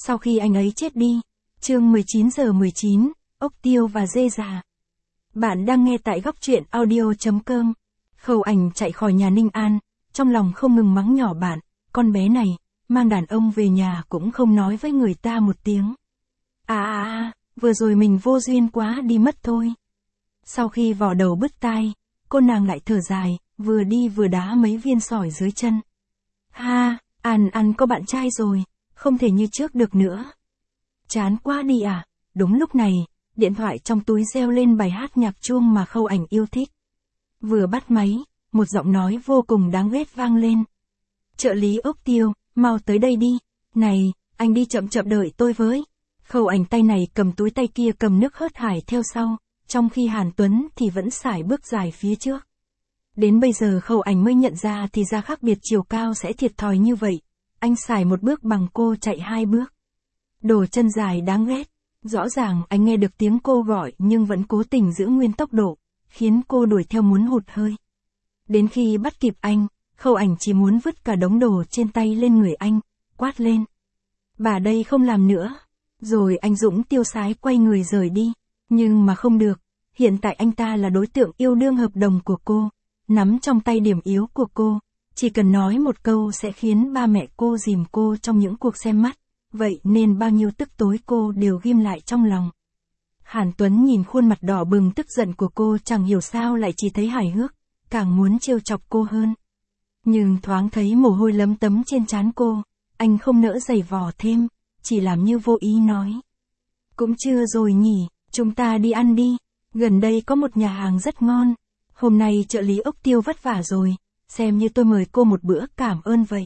Sau khi anh ấy chết đi. Chương 19:19, ốc tiêu và dê già. Bạn đang nghe tại góc truyện audio.com. Khâu Ảnh chạy khỏi nhà Ninh An, trong lòng không ngừng mắng nhỏ bạn, con bé này, mang đàn ông về nhà cũng không nói với người ta một tiếng. Vừa rồi mình vô duyên quá đi mất thôi. Sau khi vò đầu bứt tai, cô nàng lại thở dài, vừa đi vừa đá mấy viên sỏi dưới chân. An có bạn trai rồi, không thể như trước được nữa. Chán quá đi à. Đúng lúc này, điện thoại trong túi reo lên bài hát nhạc chuông mà Khâu Ảnh yêu thích. Vừa bắt máy, một giọng nói vô cùng đáng ghét vang lên. Trợ lý ốc tiêu, mau tới đây đi. Này, anh đi chậm chậm đợi tôi với. Khâu Ảnh tay này cầm túi tay kia cầm nước hớt hải theo sau, trong khi Hàn Tuấn thì vẫn sải bước dài phía trước. Đến bây giờ Khâu Ảnh mới nhận ra thì ra khác biệt chiều cao sẽ thiệt thòi như vậy. Anh sải một bước bằng cô chạy 2 bước. Đồ chân dài đáng ghét. Rõ ràng anh nghe được tiếng cô gọi nhưng vẫn cố tình giữ nguyên tốc độ, khiến cô đuổi theo muốn hụt hơi. Đến khi bắt kịp anh, Khâu Ảnh chỉ muốn vứt cả đống đồ trên tay lên người anh, quát lên. Bà đây không làm nữa. Rồi anh dũng tiêu sái quay người rời đi. Nhưng mà không được, hiện tại anh ta là đối tượng yêu đương hợp đồng của cô, nắm trong tay điểm yếu của cô, chỉ cần nói một câu sẽ khiến ba mẹ cô dìm cô trong những cuộc xem mắt. Vậy nên bao nhiêu tức tối cô đều ghim lại trong lòng. Hàn Tuấn nhìn khuôn mặt đỏ bừng tức giận của cô chẳng hiểu sao lại chỉ thấy hài hước, càng muốn trêu chọc cô hơn. Nhưng thoáng thấy mồ hôi lấm tấm trên trán cô, anh không nỡ giày vò thêm, chỉ làm như vô ý nói. Cũng chưa rồi nhỉ, chúng ta đi ăn đi, gần đây có một nhà hàng rất ngon. Hôm nay trợ lý ốc tiêu vất vả rồi, xem như tôi mời cô một bữa cảm ơn vậy.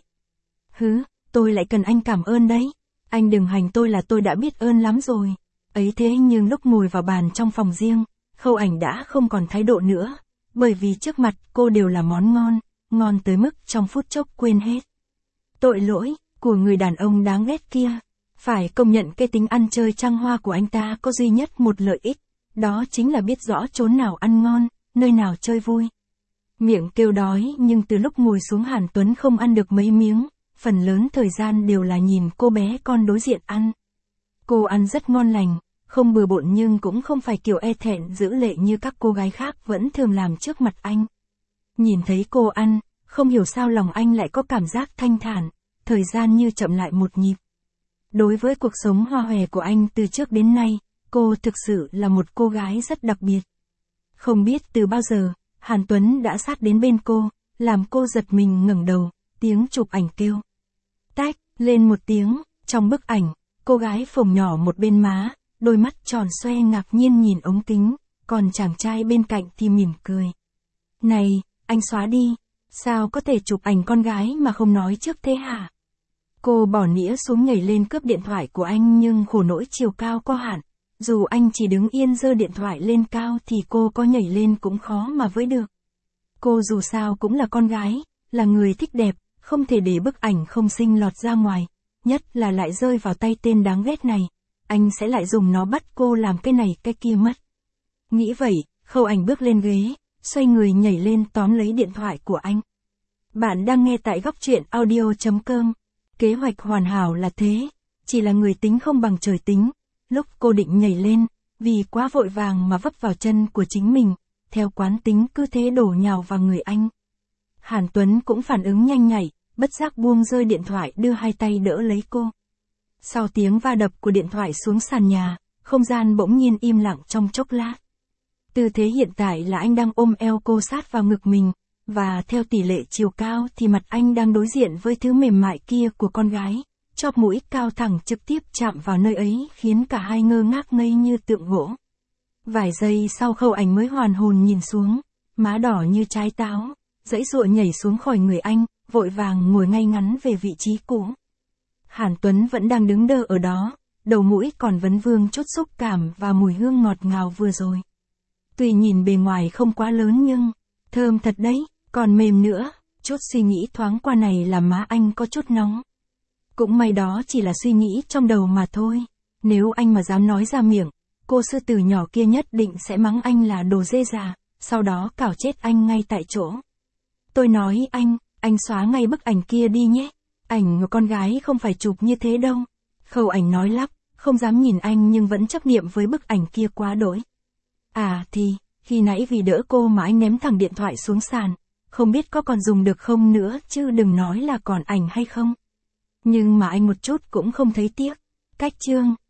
Tôi lại cần anh cảm ơn đấy. Anh đừng hành tôi là tôi đã biết ơn lắm rồi. Ấy thế nhưng lúc ngồi vào bàn trong phòng riêng, Khâu Ảnh đã không còn thái độ nữa, bởi vì trước mặt cô đều là món ngon, ngon tới mức trong phút chốc quên hết. Tội lỗi của người đàn ông đáng ghét kia. Phải công nhận cái tính ăn chơi trăng hoa của anh ta có duy nhất một lợi ích, đó chính là biết rõ chốn nào ăn ngon, nơi nào chơi vui. Miệng kêu đói nhưng từ lúc ngồi xuống Hàn Tuấn không ăn được mấy miếng. Phần lớn thời gian đều là nhìn cô bé con đối diện ăn. Cô ăn rất ngon lành, không bừa bộn nhưng cũng không phải kiểu e thẹn giữ lệ như các cô gái khác vẫn thường làm trước mặt anh. Nhìn thấy cô ăn, không hiểu sao lòng anh lại có cảm giác thanh thản, thời gian như chậm lại một nhịp. Đối với cuộc sống hoa hòe của anh từ trước đến nay, cô thực sự là một cô gái rất đặc biệt. Không biết từ bao giờ, Hàn Tuấn đã sát đến bên cô, làm cô giật mình ngẩng đầu. Tiếng chụp ảnh kêu. Tách, lên một tiếng, trong bức ảnh, cô gái phồng nhỏ một bên má, đôi mắt tròn xoe ngạc nhiên nhìn ống kính, còn chàng trai bên cạnh thì mỉm cười. Này, anh xóa đi, sao có thể chụp ảnh con gái mà không nói trước thế hả? Cô bỏ nĩa xuống nhảy lên cướp điện thoại của anh nhưng khổ nỗi chiều cao có hạn, dù anh chỉ đứng yên giơ điện thoại lên cao thì cô có nhảy lên cũng khó mà với được. Cô dù sao cũng là con gái, là người thích đẹp. Không thể để bức ảnh không xinh lọt ra ngoài, nhất là lại rơi vào tay tên đáng ghét này, anh sẽ lại dùng nó bắt cô làm cái này cái kia mất. Nghĩ vậy, Khâu Ảnh bước lên ghế, xoay người nhảy lên tóm lấy điện thoại của anh. Bạn đang nghe tại góc truyện audio.com. Kế hoạch hoàn hảo là thế, chỉ là người tính không bằng trời tính. Lúc cô định nhảy lên, vì quá vội vàng mà vấp vào chân của chính mình, theo quán tính cứ thế đổ nhào vào người anh. Hàn Tuấn cũng phản ứng nhanh nhạy, bất giác buông rơi điện thoại đưa hai tay đỡ lấy cô. Sau tiếng va đập của điện thoại xuống sàn nhà, không gian bỗng nhiên im lặng trong chốc lát. Tư thế hiện tại là anh đang ôm eo cô sát vào ngực mình, và theo tỷ lệ chiều cao thì mặt anh đang đối diện với thứ mềm mại kia của con gái, chóp mũi cao thẳng trực tiếp chạm vào nơi ấy khiến cả hai ngơ ngác ngây như tượng gỗ. Vài giây sau Khâu Ảnh mới hoàn hồn nhìn xuống, má đỏ như trái táo. Giãy giụa nhảy xuống khỏi người anh, vội vàng ngồi ngay ngắn về vị trí cũ. Hàn Tuấn vẫn đang đứng đơ ở đó, đầu mũi còn vấn vương chút xúc cảm và mùi hương ngọt ngào vừa rồi. Tuy nhìn bề ngoài không quá lớn nhưng, thơm thật đấy, còn mềm nữa, chút suy nghĩ thoáng qua này làm má anh có chút nóng. Cũng may đó chỉ là suy nghĩ trong đầu mà thôi, nếu anh mà dám nói ra miệng, cô sư tử nhỏ kia nhất định sẽ mắng anh là đồ dê già, sau đó cào chết anh ngay tại chỗ. Tôi nói anh xóa ngay bức ảnh kia đi nhé. Ảnh của con gái không phải chụp như thế đâu. Khâu Ảnh nói lắp, không dám nhìn anh nhưng vẫn chấp niệm với bức ảnh kia quá đỗi. À thì, khi nãy vì đỡ cô mà anh ném thẳng điện thoại xuống sàn, không biết có còn dùng được không nữa chứ đừng nói là còn ảnh hay không. Nhưng mà anh một chút cũng không thấy tiếc. Cách chương